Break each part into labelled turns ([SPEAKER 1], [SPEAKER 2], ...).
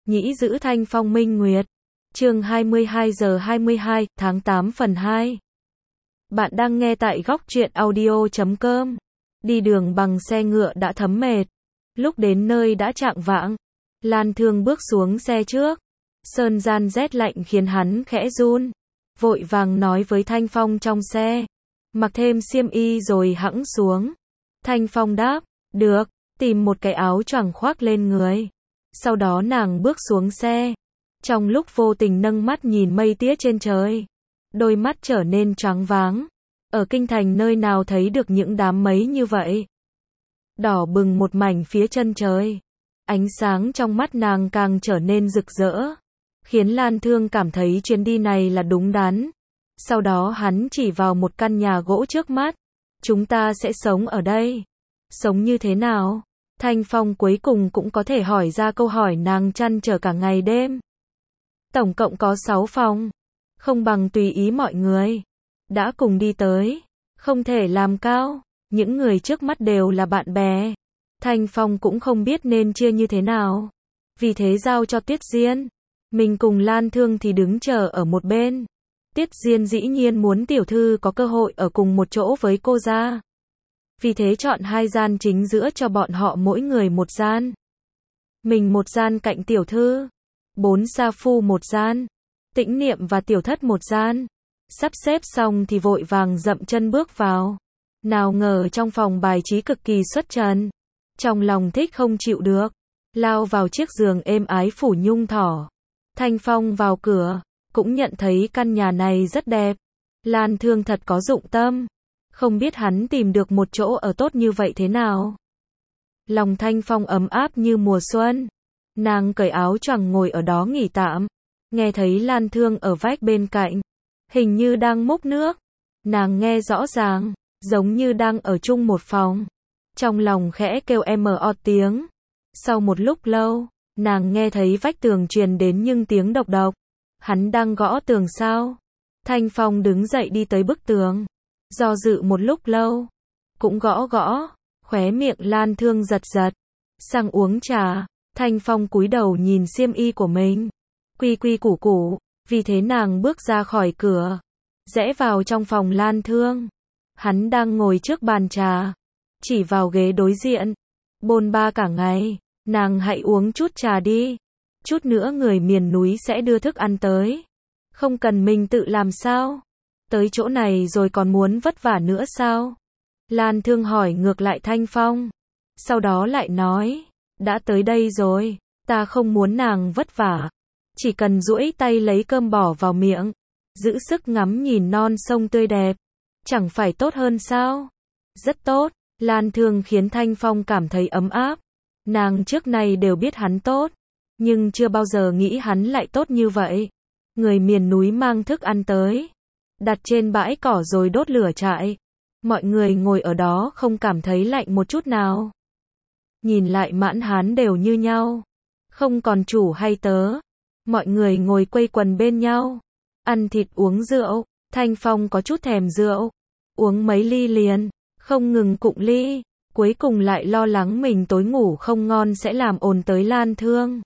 [SPEAKER 1] Nhĩ giữ Thanh Phong Minh Nguyệt. Chương 22 giờ 22, tháng 8 phần 2. Bạn đang nghe tại góc truyện audio.com. Đi đường bằng xe ngựa đã thấm mệt. Lúc đến nơi đã chạng vạng. Lan Thương bước xuống xe trước. Sơn gian rét lạnh khiến hắn khẽ run. Vội vàng nói với Thanh Phong trong xe. Mặc thêm xiêm y rồi hẵng xuống. Thanh Phong đáp, được, tìm một cái áo choàng khoác lên người. Sau đó nàng bước xuống xe. Trong lúc vô tình nâng mắt nhìn mây tía trên trời. Đôi mắt trở nên choáng váng. Ở kinh thành nơi nào thấy được những đám mây như vậy. Đỏ bừng một mảnh phía chân trời. Ánh sáng trong mắt nàng càng trở nên rực rỡ. Khiến Lan Thương cảm thấy chuyến đi này là đúng đắn. Sau đó hắn chỉ vào một căn nhà gỗ trước mắt. Chúng ta sẽ sống ở đây. Sống như thế nào? Thanh Phong cuối cùng cũng có thể hỏi ra câu hỏi nàng trăn trở cả ngày đêm. Tổng cộng có 6 phòng. Không bằng tùy ý mọi người. Đã cùng đi tới. Không thể làm cao. Những người trước mắt đều là bạn bè. Thanh Phong cũng không biết nên chia như thế nào. Vì thế giao cho Tiết Diên. Mình cùng Lan Thương thì đứng chờ ở một bên. Tiết Diên dĩ nhiên muốn tiểu thư có cơ hội ở cùng một chỗ với cô ra. Vì thế chọn 2 gian chính giữa cho bọn họ mỗi người một gian. Mình một gian cạnh tiểu thư. 4 sa phu một gian. Tĩnh Niệm và Tiểu Thất một gian. Sắp xếp xong thì vội vàng dậm chân bước vào. Nào ngờ trong phòng bài trí cực kỳ xuất trần. Trong lòng thích không chịu được. Lao vào chiếc giường êm ái phủ nhung thỏ. Thanh Phong vào cửa. Cũng nhận thấy căn nhà này rất đẹp. Lan Thương thật có dụng tâm. Không biết hắn tìm được một chỗ ở tốt như vậy thế nào. Lòng Thanh Phong ấm áp như mùa xuân. Nàng cởi áo choàng ngồi ở đó nghỉ tạm. Nghe thấy Lan Thương ở vách bên cạnh. Hình như đang múc nước. Nàng nghe rõ ràng. Giống như đang ở chung một phòng. Trong lòng khẽ kêu M.O. tiếng. Sau một lúc lâu. Nàng nghe thấy vách tường truyền đến những tiếng độc độc. Hắn đang gõ tường sao? Thanh Phong đứng dậy đi tới bức tường. Do dự một lúc lâu. Cũng gõ gõ. Khóe miệng Lan Thương giật giật. Sang uống trà. Thanh Phong cúi đầu nhìn xiêm y của mình. Quy quy củ củ. Vì thế nàng bước ra khỏi cửa. Rẽ vào trong phòng Lan Thương. Hắn đang ngồi trước bàn trà. Chỉ vào ghế đối diện. Bôn ba cả ngày. Nàng hãy uống chút trà đi. Chút nữa người miền núi sẽ đưa thức ăn tới. Không cần mình tự làm sao? Tới chỗ này rồi còn muốn vất vả nữa sao? Lan Thương hỏi ngược lại Thanh Phong. Sau đó lại nói. Đã tới đây rồi. Ta không muốn nàng vất vả. Chỉ cần duỗi tay lấy cơm bỏ vào miệng. Giữ sức ngắm nhìn non sông tươi đẹp. Chẳng phải tốt hơn sao? Rất tốt. Lan Thương khiến Thanh Phong cảm thấy ấm áp. Nàng trước nay đều biết hắn tốt. Nhưng chưa bao giờ nghĩ hắn lại tốt như vậy. Người miền núi mang thức ăn tới. Đặt trên bãi cỏ rồi đốt lửa trại. Mọi người ngồi ở đó không cảm thấy lạnh một chút nào. Nhìn lại mãn hán đều như nhau. Không còn chủ hay tớ. Mọi người ngồi quây quần bên nhau. Ăn thịt uống rượu. Thanh Phong có chút thèm rượu. Uống mấy ly liền. Không ngừng cụng ly. Cuối cùng lại lo lắng mình tối ngủ không ngon sẽ làm ồn tới Lan Thương.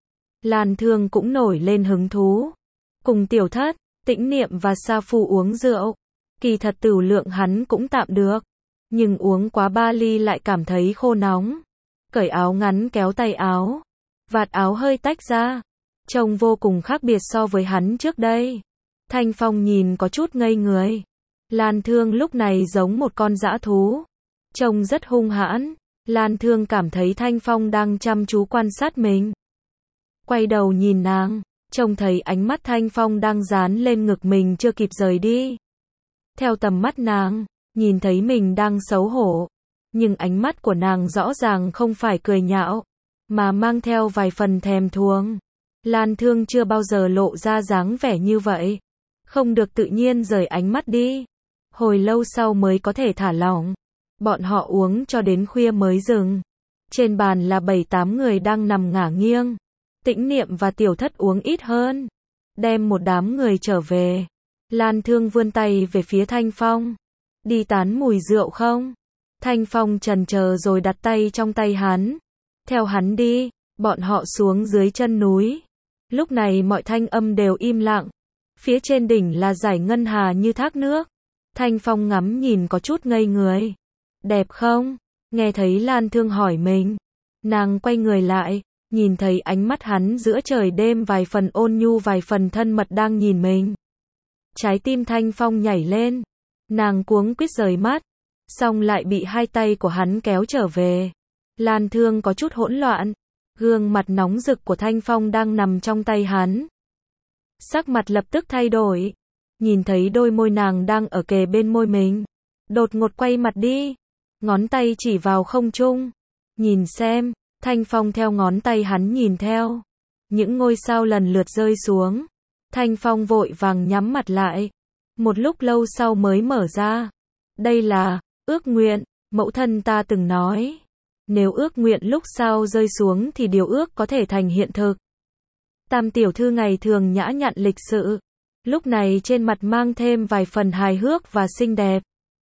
[SPEAKER 1] Lan Thương cũng nổi lên hứng thú. Cùng Tiểu Thất, Tĩnh Niệm và Sa Phu uống rượu. Kỳ thật tửu lượng hắn cũng tạm được. Nhưng uống quá 3 ly lại cảm thấy khô nóng. Cởi áo ngắn kéo tay áo. Vạt áo hơi tách ra. Trông vô cùng khác biệt so với hắn trước đây. Thanh Phong nhìn có chút ngây người. Lan Thương lúc này giống một con dã thú. Trông rất hung hãn. Lan Thương cảm thấy Thanh Phong đang chăm chú quan sát mình. Quay đầu nhìn nàng. Trông thấy ánh mắt Thanh Phong đang dán lên ngực mình chưa kịp rời đi. Theo tầm mắt nàng, nhìn thấy mình đang xấu hổ. Nhưng ánh mắt của nàng rõ ràng không phải cười nhạo, mà mang theo vài phần thèm thuồng. Lan Thương chưa bao giờ lộ ra dáng vẻ như vậy. Không được tự nhiên rời ánh mắt đi. Hồi lâu sau mới có thể thả lỏng. Bọn họ uống cho đến khuya mới dừng. Trên bàn là 7-8 người đang nằm ngả nghiêng. Tĩnh Niệm và Tiểu Thất uống ít hơn. Đem một đám người trở về. Lan Thương vươn tay về phía Thanh Phong. Đi tán mùi rượu không? Thanh Phong chần chờ rồi đặt tay trong tay hắn. Theo hắn đi. Bọn họ xuống dưới chân núi. Lúc này mọi thanh âm đều im lặng. Phía trên đỉnh là dải ngân hà như thác nước. Thanh Phong ngắm nhìn có chút ngây người. Đẹp không? Nghe thấy Lan Thương hỏi mình. Nàng quay người lại, nhìn thấy ánh mắt hắn giữa trời đêm vài phần ôn nhu vài phần thân mật đang nhìn mình. Trái tim Thanh Phong nhảy lên. Nàng cuống quýt rời mắt, xong lại bị hai tay của hắn kéo trở về. Lan Thương có chút hỗn loạn. Gương mặt nóng rực của Thanh Phong đang nằm trong tay hắn. Sắc mặt lập tức thay đổi. Nhìn thấy đôi môi nàng đang ở kề bên môi mình. Đột ngột quay mặt đi. Ngón tay chỉ vào không trung. Nhìn xem. Thanh Phong theo ngón tay hắn nhìn theo. Những ngôi sao lần lượt rơi xuống. Thanh Phong vội vàng nhắm mặt lại. Một lúc lâu sau mới mở ra. Đây là ước nguyện, mẫu thân ta từng nói. Nếu ước nguyện lúc sao rơi xuống thì điều ước có thể thành hiện thực. Tam tiểu thư ngày thường nhã nhặn lịch sự. Lúc này trên mặt mang thêm vài phần hài hước và xinh đẹp.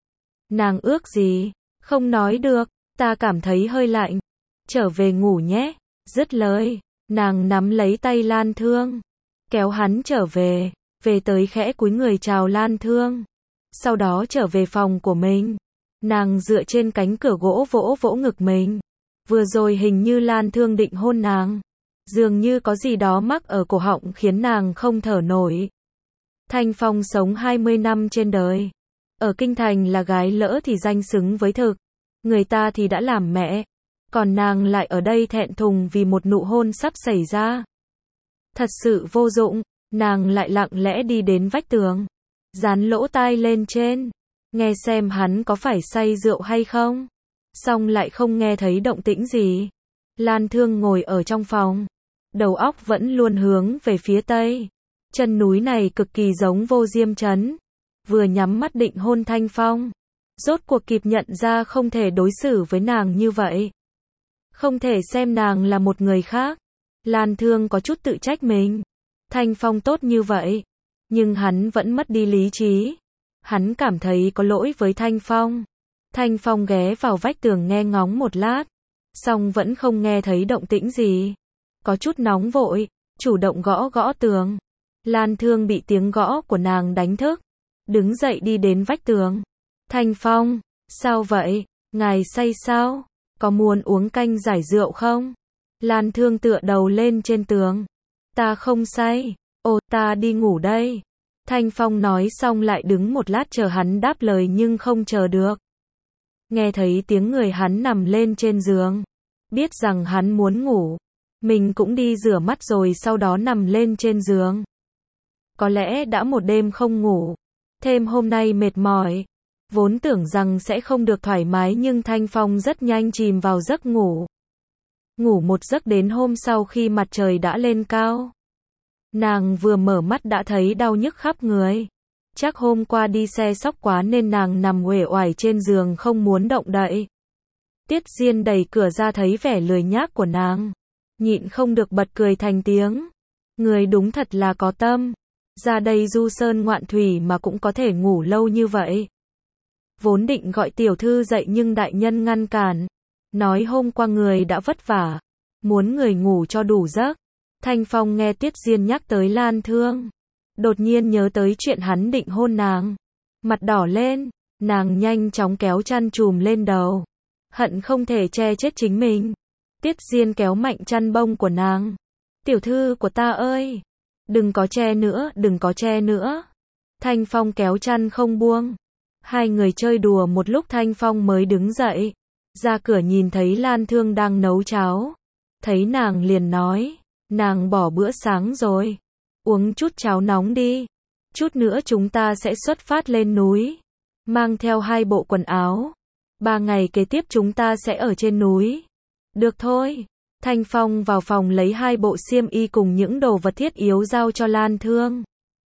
[SPEAKER 1] Nàng ước gì? Không nói được, ta cảm thấy hơi lạnh. Trở về ngủ nhé. Dứt lời, nàng nắm lấy tay Lan Thương. Kéo hắn trở về. Về tới khẽ cúi người chào Lan Thương. Sau đó trở về phòng của mình. Nàng dựa trên cánh cửa gỗ vỗ vỗ ngực mình. Vừa rồi hình như Lan Thương định hôn nàng. Dường như có gì đó mắc ở cổ họng khiến nàng không thở nổi. Thanh Phong sống 20 năm trên đời. Ở kinh thành là gái lỡ thì danh xứng với thực. Người ta thì đã làm mẹ. Còn nàng lại ở đây thẹn thùng vì một nụ hôn sắp xảy ra. Thật sự vô dụng. Nàng lại lặng lẽ đi đến vách tường. Dán lỗ tai lên trên. Nghe xem hắn có phải say rượu hay không. Xong lại không nghe thấy động tĩnh gì. Lan Thương ngồi ở trong phòng. Đầu óc vẫn luôn hướng về phía tây. Chân núi này cực kỳ giống Vô Diêm Trấn. Vừa nhắm mắt định hôn Thanh Phong. Rốt cuộc kịp nhận ra không thể đối xử với nàng như vậy. Không thể xem nàng là một người khác. Lan Thương có chút tự trách mình. Thanh Phong tốt như vậy. Nhưng hắn vẫn mất đi lý trí. Hắn cảm thấy có lỗi với Thanh Phong. Thanh Phong ghé vào vách tường nghe ngóng một lát. Xong vẫn không nghe thấy động tĩnh gì. Có chút nóng vội. Chủ động gõ gõ tường. Lan Thương bị tiếng gõ của nàng đánh thức. Đứng dậy đi đến vách tường. Thanh Phong, sao vậy? Ngài say sao? Có muốn uống canh giải rượu không? Lan Thương tựa đầu lên trên tường. Ta không say. Ồ, ta đi ngủ đây. Thanh Phong nói xong lại đứng một lát chờ hắn đáp lời nhưng không chờ được. Nghe thấy tiếng người hắn nằm lên trên giường. Biết rằng hắn muốn ngủ. Mình cũng đi rửa mắt rồi sau đó nằm lên trên giường. Có lẽ đã một đêm không ngủ. Thêm hôm nay mệt mỏi. Vốn tưởng rằng sẽ không được thoải mái nhưng Thanh Phong rất nhanh chìm vào giấc ngủ. Ngủ một giấc đến hôm sau khi mặt trời đã lên cao. Nàng vừa mở mắt đã thấy đau nhức khắp người. Chắc hôm qua đi xe sóc quá nên nàng nằm uể oải trên giường không muốn động đậy. Tiết Diên đẩy cửa ra thấy vẻ lười nhác của nàng. Nhịn không được bật cười thành tiếng. Người đúng thật là có tâm. Ra đây du sơn ngoạn thủy mà cũng có thể ngủ lâu như vậy. Vốn định gọi tiểu thư dậy nhưng đại nhân ngăn cản. Nói hôm qua người đã vất vả. Muốn người ngủ cho đủ giấc. Thanh Phong nghe Tiết Diên nhắc tới Lan Thương. Đột nhiên nhớ tới chuyện hắn định hôn nàng. Mặt đỏ lên. Nàng nhanh chóng kéo chăn trùm lên đầu. Hận không thể che chết chính mình. Tiết Diên kéo mạnh chăn bông của nàng. Tiểu thư của ta ơi! Đừng có che nữa, đừng có che nữa. Thanh Phong kéo chăn không buông. Hai người chơi đùa một lúc Thanh Phong mới đứng dậy. Ra cửa nhìn thấy Lan Thương đang nấu cháo. Thấy nàng liền nói. Nàng bỏ bữa sáng rồi. Uống chút cháo nóng đi. Chút nữa chúng ta sẽ xuất phát lên núi. Mang theo 2 bộ quần áo. 3 ngày kế tiếp chúng ta sẽ ở trên núi. Được thôi. Thanh Phong vào phòng lấy 2 bộ xiêm y cùng những đồ vật thiết yếu giao cho Lan Thương.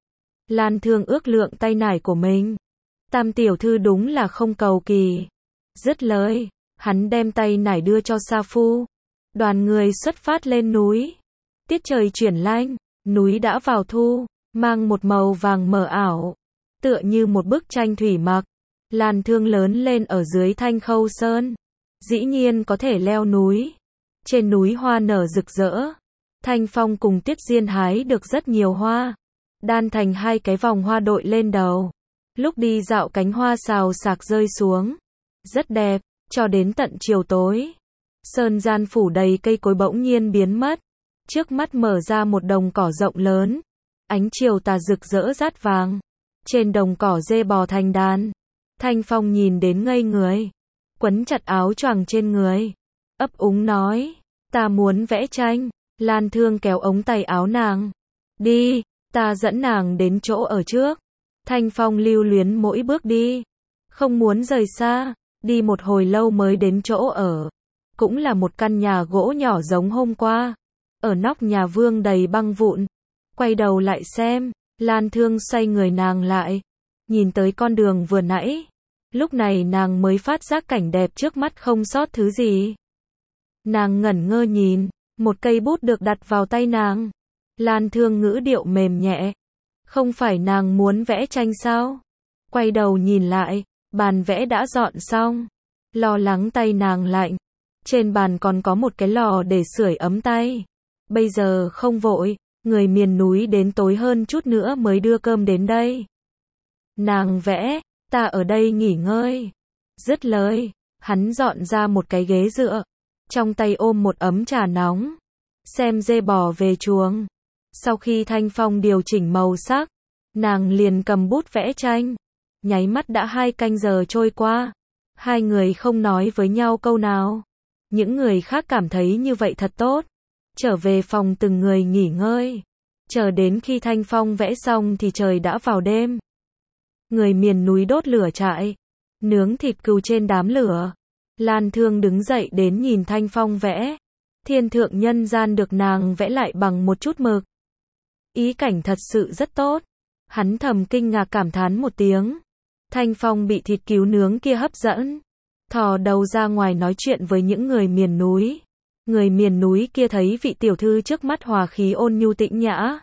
[SPEAKER 1] Lan Thương ước lượng tay nải của mình. Tam tiểu thư đúng là không cầu kỳ. Dứt lời, hắn đem tay nải đưa cho Sa Phu. Đoàn người xuất phát lên núi. Tiết trời chuyển lạnh, núi đã vào thu, mang một màu vàng mờ ảo. Tựa như một bức tranh thủy mặc. Lan Thương lớn lên ở dưới Thanh Khâu Sơn. Dĩ nhiên có thể leo núi. Trên núi hoa nở rực rỡ. Thanh Phong cùng Tiết Diên hái được rất nhiều hoa, đan thành hai cái vòng hoa đội lên đầu. Lúc đi dạo cánh hoa xào xạc rơi xuống, rất đẹp, cho đến tận chiều tối. Sơn gian phủ đầy cây cối bỗng nhiên biến mất. Trước mắt mở ra một đồng cỏ rộng lớn. Ánh chiều tà rực rỡ rát vàng. Trên đồng cỏ dê bò thành đàn. Thanh Phong nhìn đến ngây người. Quấn chặt áo choàng trên người. Ấp úng nói, ta muốn vẽ tranh. Lan Thương kéo ống tay áo nàng. Đi, ta dẫn nàng đến chỗ ở trước. Thanh Phong lưu luyến mỗi bước đi. Không muốn rời xa. Đi một hồi lâu mới đến chỗ ở. Cũng là một căn nhà gỗ nhỏ giống hôm qua. Ở nóc nhà vương đầy băng vụn. Quay đầu lại xem, Lan Thương xoay người nàng lại. Nhìn tới con đường vừa nãy. Lúc này nàng mới phát giác cảnh đẹp trước mắt không sót thứ gì. Nàng ngẩn ngơ nhìn, một cây bút được đặt vào tay nàng. Lan Thương ngữ điệu mềm nhẹ. Không phải nàng muốn vẽ tranh sao? Quay đầu nhìn lại, bàn vẽ đã dọn xong. Lo lắng tay nàng lạnh. Trên bàn còn có một cái lò để sưởi ấm tay. Bây giờ không vội, người miền núi đến tối hơn chút nữa mới đưa cơm đến đây. Nàng vẽ, ta ở đây nghỉ ngơi. Dứt lời, hắn dọn ra một cái ghế dựa. Trong tay ôm một ấm trà nóng. Xem dê bò về chuồng. Sau khi Thanh Phong điều chỉnh màu sắc, nàng liền cầm bút vẽ tranh. Nháy mắt đã 2 canh giờ trôi qua. Hai người không nói với nhau câu nào. Những người khác cảm thấy như vậy thật tốt. Trở về phòng từng người nghỉ ngơi. Chờ đến khi Thanh Phong vẽ xong thì trời đã vào đêm. Người miền núi đốt lửa trại. Nướng thịt cừu trên đám lửa. Lan Thương đứng dậy đến nhìn Thanh Phong vẽ. Thiên thượng nhân gian được nàng vẽ lại bằng một chút mực. Ý cảnh thật sự rất tốt. Hắn thầm kinh ngạc cảm thán một tiếng. Thanh Phong bị thịt cừu nướng kia hấp dẫn. Thò đầu ra ngoài nói chuyện với những người miền núi. Người miền núi kia thấy vị tiểu thư trước mắt hòa khí ôn nhu tĩnh nhã.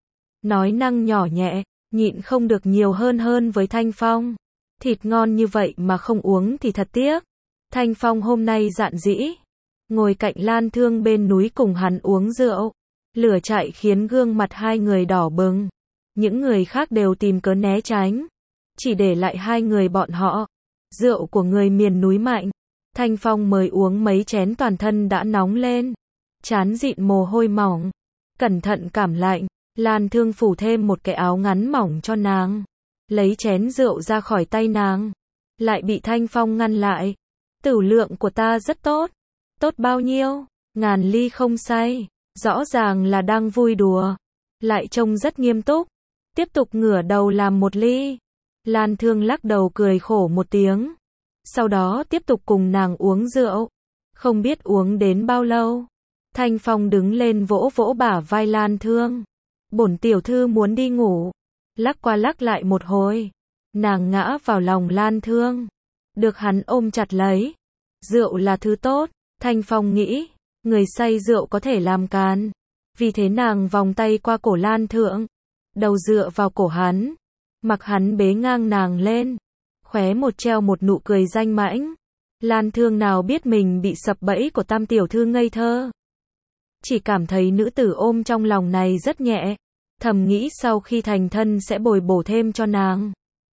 [SPEAKER 1] Nói năng nhỏ nhẹ, nhịn không được nhiều hơn với Thanh Phong. Thịt ngon như vậy mà không uống thì thật tiếc. Thanh Phong hôm nay dạn dĩ. Ngồi cạnh Lan Thương bên núi cùng hắn uống rượu. Lửa chạy khiến gương mặt hai người đỏ bừng. Những người khác đều tìm cớ né tránh. Chỉ để lại hai người bọn họ. Rượu của người miền núi mạnh. Thanh Phong mới uống mấy chén toàn thân đã nóng lên. Trán dịn mồ hôi mỏng. Cẩn thận cảm lạnh. Lan Thương phủ thêm một cái áo ngắn mỏng cho nàng. Lấy chén rượu ra khỏi tay nàng. Lại bị Thanh Phong ngăn lại. Tửu lượng của ta rất tốt. Tốt bao nhiêu? Ngàn ly không say. Rõ ràng là đang vui đùa. Lại trông rất nghiêm túc. Tiếp tục ngửa đầu làm một ly. Lan Thương lắc đầu cười khổ một tiếng. Sau đó tiếp tục cùng nàng uống rượu. Không biết uống đến bao lâu. Thanh Phong đứng lên vỗ vỗ bả vai Lan Thương. Bổn tiểu thư muốn đi ngủ. Lắc qua lắc lại một hồi. Nàng ngã vào lòng Lan Thương. Được hắn ôm chặt lấy. Rượu là thứ tốt. Thanh Phong nghĩ. Người say rượu có thể làm càn. Vì thế nàng vòng tay qua cổ Lan Thương. Đầu dựa vào cổ hắn. Mặc hắn bế ngang nàng lên. Khóe một treo một nụ cười danh mãnh. Lan Thương nào biết mình bị sập bẫy của Tam tiểu thư ngây thơ. Chỉ cảm thấy nữ tử ôm trong lòng này rất nhẹ. Thầm nghĩ sau khi thành thân sẽ bồi bổ thêm cho nàng.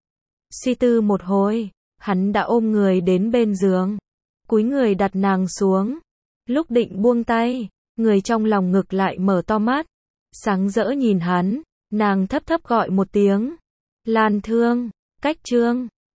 [SPEAKER 1] Suy tư một hồi, hắn đã ôm người đến bên giường. Cúi người đặt nàng xuống. Lúc định buông tay, người trong lòng ngực lại mở to mắt. Sáng rỡ nhìn hắn, nàng thấp thấp gọi một tiếng. Lan Thương, cách chương.